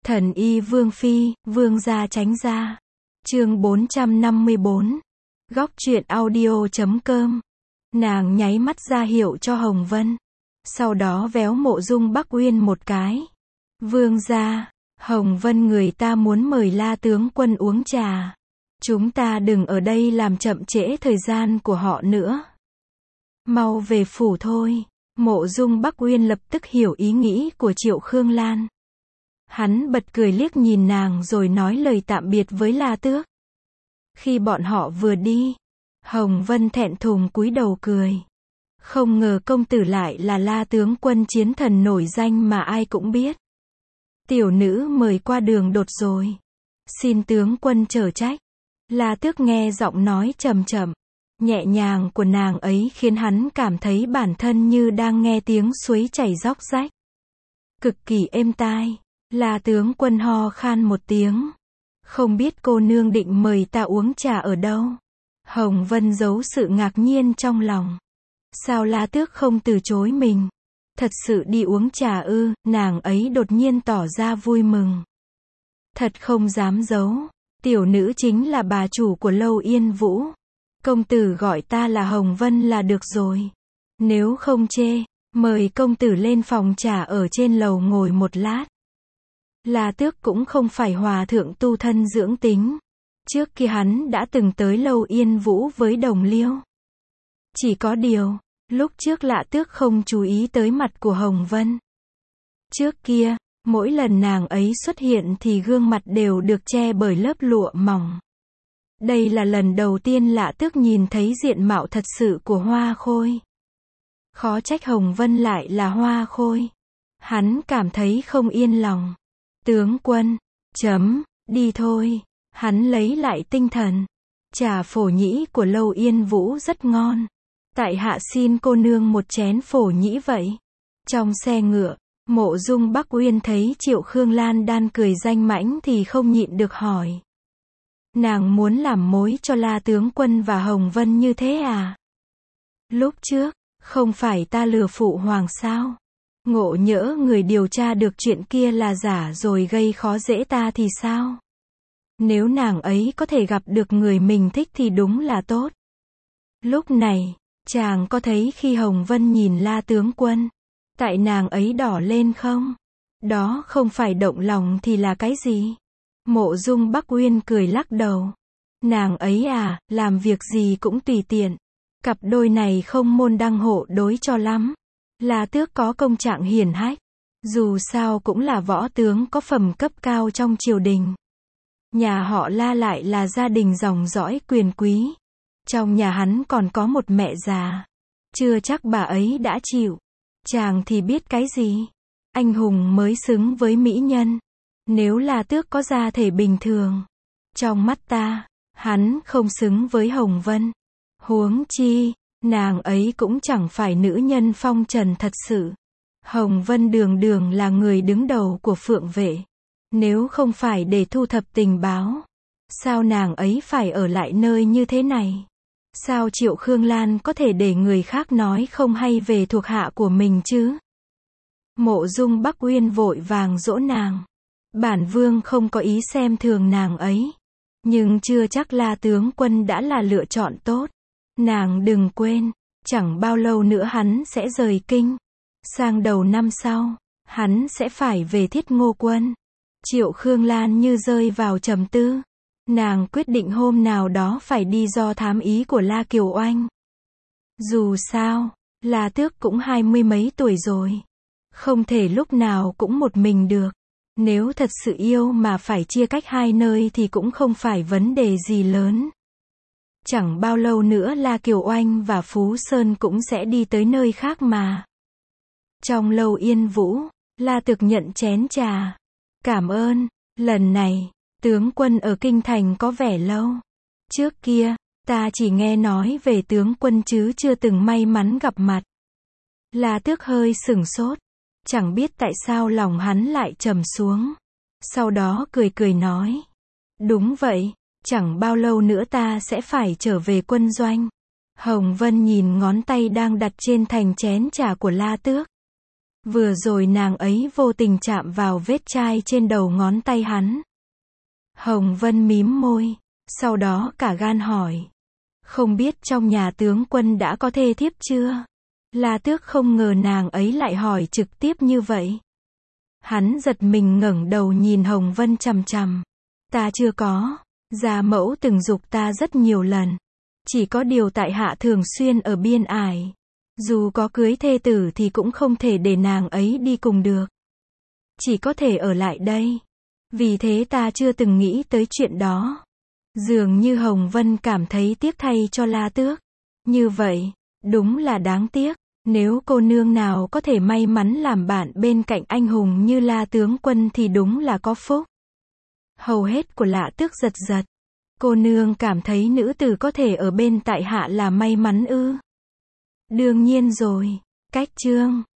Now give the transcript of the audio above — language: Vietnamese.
Thần y Vương Phi, Vương gia tránh ra. Chương 454. Góc truyện audio.com. Nàng nháy mắt ra hiệu cho Hồng Vân. Sau đó véo Mộ Dung Bắc Uyên một cái. Vương gia, Hồng Vân người ta muốn mời La tướng quân uống trà. Chúng ta đừng ở đây làm chậm trễ thời gian của họ nữa. Mau về phủ thôi. Mộ Dung Bắc Uyên lập tức hiểu ý nghĩ của Triệu Khương Lan. Hắn bật cười liếc nhìn nàng rồi nói lời tạm biệt với La Tước. Khi bọn họ vừa đi, Hồng Vân thẹn thùng cúi đầu cười. Không ngờ công tử lại là La tướng quân chiến thần nổi danh mà ai cũng biết. Tiểu nữ mời qua đường đột rồi. Xin tướng quân chở trách. La Tước nghe giọng nói trầm trầm, nhẹ nhàng của nàng ấy khiến hắn cảm thấy bản thân như đang nghe tiếng suối chảy róc rách. Cực kỳ êm tai. La tướng quân ho khan một tiếng. Không biết cô nương định mời ta uống trà ở đâu? Hồng Vân giấu sự ngạc nhiên trong lòng. Sao La Tước không từ chối mình? Thật sự đi uống trà ư? Nàng ấy đột nhiên tỏ ra vui mừng. Thật không dám giấu. Tiểu nữ chính là bà chủ của Lâu Yên Vũ. Công tử gọi ta là Hồng Vân là được rồi. Nếu không chê, mời công tử lên phòng trà ở trên lầu ngồi một lát. La Tước cũng không phải hòa thượng tu thân dưỡng tính. Trước kia hắn đã từng tới Lâu Yên Vũ với Đồng Liêu. Chỉ có điều, lúc trước La Tước không chú ý tới mặt của Hồng Vân. Trước kia, mỗi lần nàng ấy xuất hiện thì gương mặt đều được che bởi lớp lụa mỏng. Đây là lần đầu tiên La Tước nhìn thấy diện mạo thật sự của Hoa Khôi. Khó trách Hồng Vân lại là Hoa Khôi. Hắn cảm thấy không yên lòng. Tướng quân, đi thôi. Hắn lấy lại tinh thần. Trà phổ nhĩ của Lâu Yên Vũ rất ngon. Tại hạ xin cô nương một chén phổ nhĩ vậy. Trong xe ngựa, Mộ Dung Bắc Uyên thấy Triệu Khương Lan đang cười danh mãnh thì không nhịn được hỏi. Nàng muốn làm mối cho La tướng quân và Hồng Vân như thế à? Lúc trước, không phải ta lừa phụ hoàng sao? Ngộ nhỡ người điều tra được chuyện kia là giả rồi gây khó dễ ta thì sao? Nếu nàng ấy có thể gặp được người mình thích thì đúng là tốt. Lúc này, chàng có thấy khi Hồng Vân nhìn La tướng quân, tại nàng ấy đỏ lên không? Đó không phải động lòng thì là cái gì? Mộ Dung Bắc Uyên cười lắc đầu. Nàng ấy à, làm việc gì cũng tùy tiện. Cặp đôi này không môn đăng hộ đối cho lắm. La Tước có công trạng hiển hách. Dù sao cũng là võ tướng có phẩm cấp cao trong triều đình. Nhà họ La lại là gia đình dòng dõi quyền quý. Trong nhà hắn còn có một mẹ già. Chưa chắc bà ấy đã chịu. Chàng thì biết cái gì? Anh hùng mới xứng với mỹ nhân. Nếu La Tước có gia thể bình thường, trong mắt ta, hắn không xứng với Hồng Vân. Huống chi, nàng ấy cũng chẳng phải nữ nhân phong trần thật sự. Hồng Vân đường đường là người đứng đầu của Phượng Vệ. Nếu không phải để thu thập tình báo, sao nàng ấy phải ở lại nơi như thế này? Sao Triệu Khương Lan có thể để người khác nói không hay về thuộc hạ của mình chứ? Mộ Dung Bắc Uyên vội vàng dỗ nàng. Bản vương không có ý xem thường nàng ấy. Nhưng chưa chắc La tướng quân đã là lựa chọn tốt. Nàng đừng quên, chẳng bao lâu nữa hắn sẽ rời kinh. Sang đầu năm sau, hắn sẽ phải về Thiết Ngô Quân. Triệu Khương Lan như rơi vào trầm tư. Nàng quyết định hôm nào đó phải đi do thám ý của La Kiều Oanh. Dù sao, La Tước cũng 20 mấy tuổi rồi. Không thể lúc nào cũng một mình được. Nếu thật sự yêu mà phải chia cách hai nơi thì cũng không phải vấn đề gì lớn. Chẳng bao lâu nữa La Kiều Oanh và Phú Sơn cũng sẽ đi tới nơi khác mà. Trong Lâu Yên Vũ, La Tược nhận chén trà. Cảm ơn, lần này, tướng quân ở Kinh Thành có vẻ lâu. Trước kia, ta chỉ nghe nói về tướng quân chứ chưa từng may mắn gặp mặt. La Tước hơi sửng sốt. Chẳng biết tại sao lòng hắn lại trầm xuống. Sau đó cười cười nói. Đúng vậy, chẳng bao lâu nữa ta sẽ phải trở về quân doanh. Hồng Vân nhìn ngón tay đang đặt trên thành chén trà của La Tước. Vừa rồi nàng ấy vô tình chạm vào vết chai trên đầu ngón tay hắn. Hồng Vân mím môi, sau đó cả gan hỏi. Không biết trong nhà tướng quân đã có thê thiếp chưa? La Tước không ngờ nàng ấy lại hỏi trực tiếp như vậy. Hắn giật mình ngẩng đầu nhìn Hồng Vân chằm chằm. Ta chưa có. Gia mẫu từng giục ta rất nhiều lần. Chỉ có điều tại hạ thường xuyên ở biên ải. Dù có cưới thê tử thì cũng không thể để nàng ấy đi cùng được. Chỉ có thể ở lại đây. Vì thế ta chưa từng nghĩ tới chuyện đó. Dường như Hồng Vân cảm thấy tiếc thay cho La Tước. Như vậy, đúng là đáng tiếc. Nếu cô nương nào có thể may mắn làm bạn bên cạnh anh hùng như La tướng quân thì đúng là có phúc. Hầu hết của La Tước giật giật. Cô nương cảm thấy nữ tử có thể ở bên tại hạ là may mắn ư? Đương nhiên rồi. Cách chương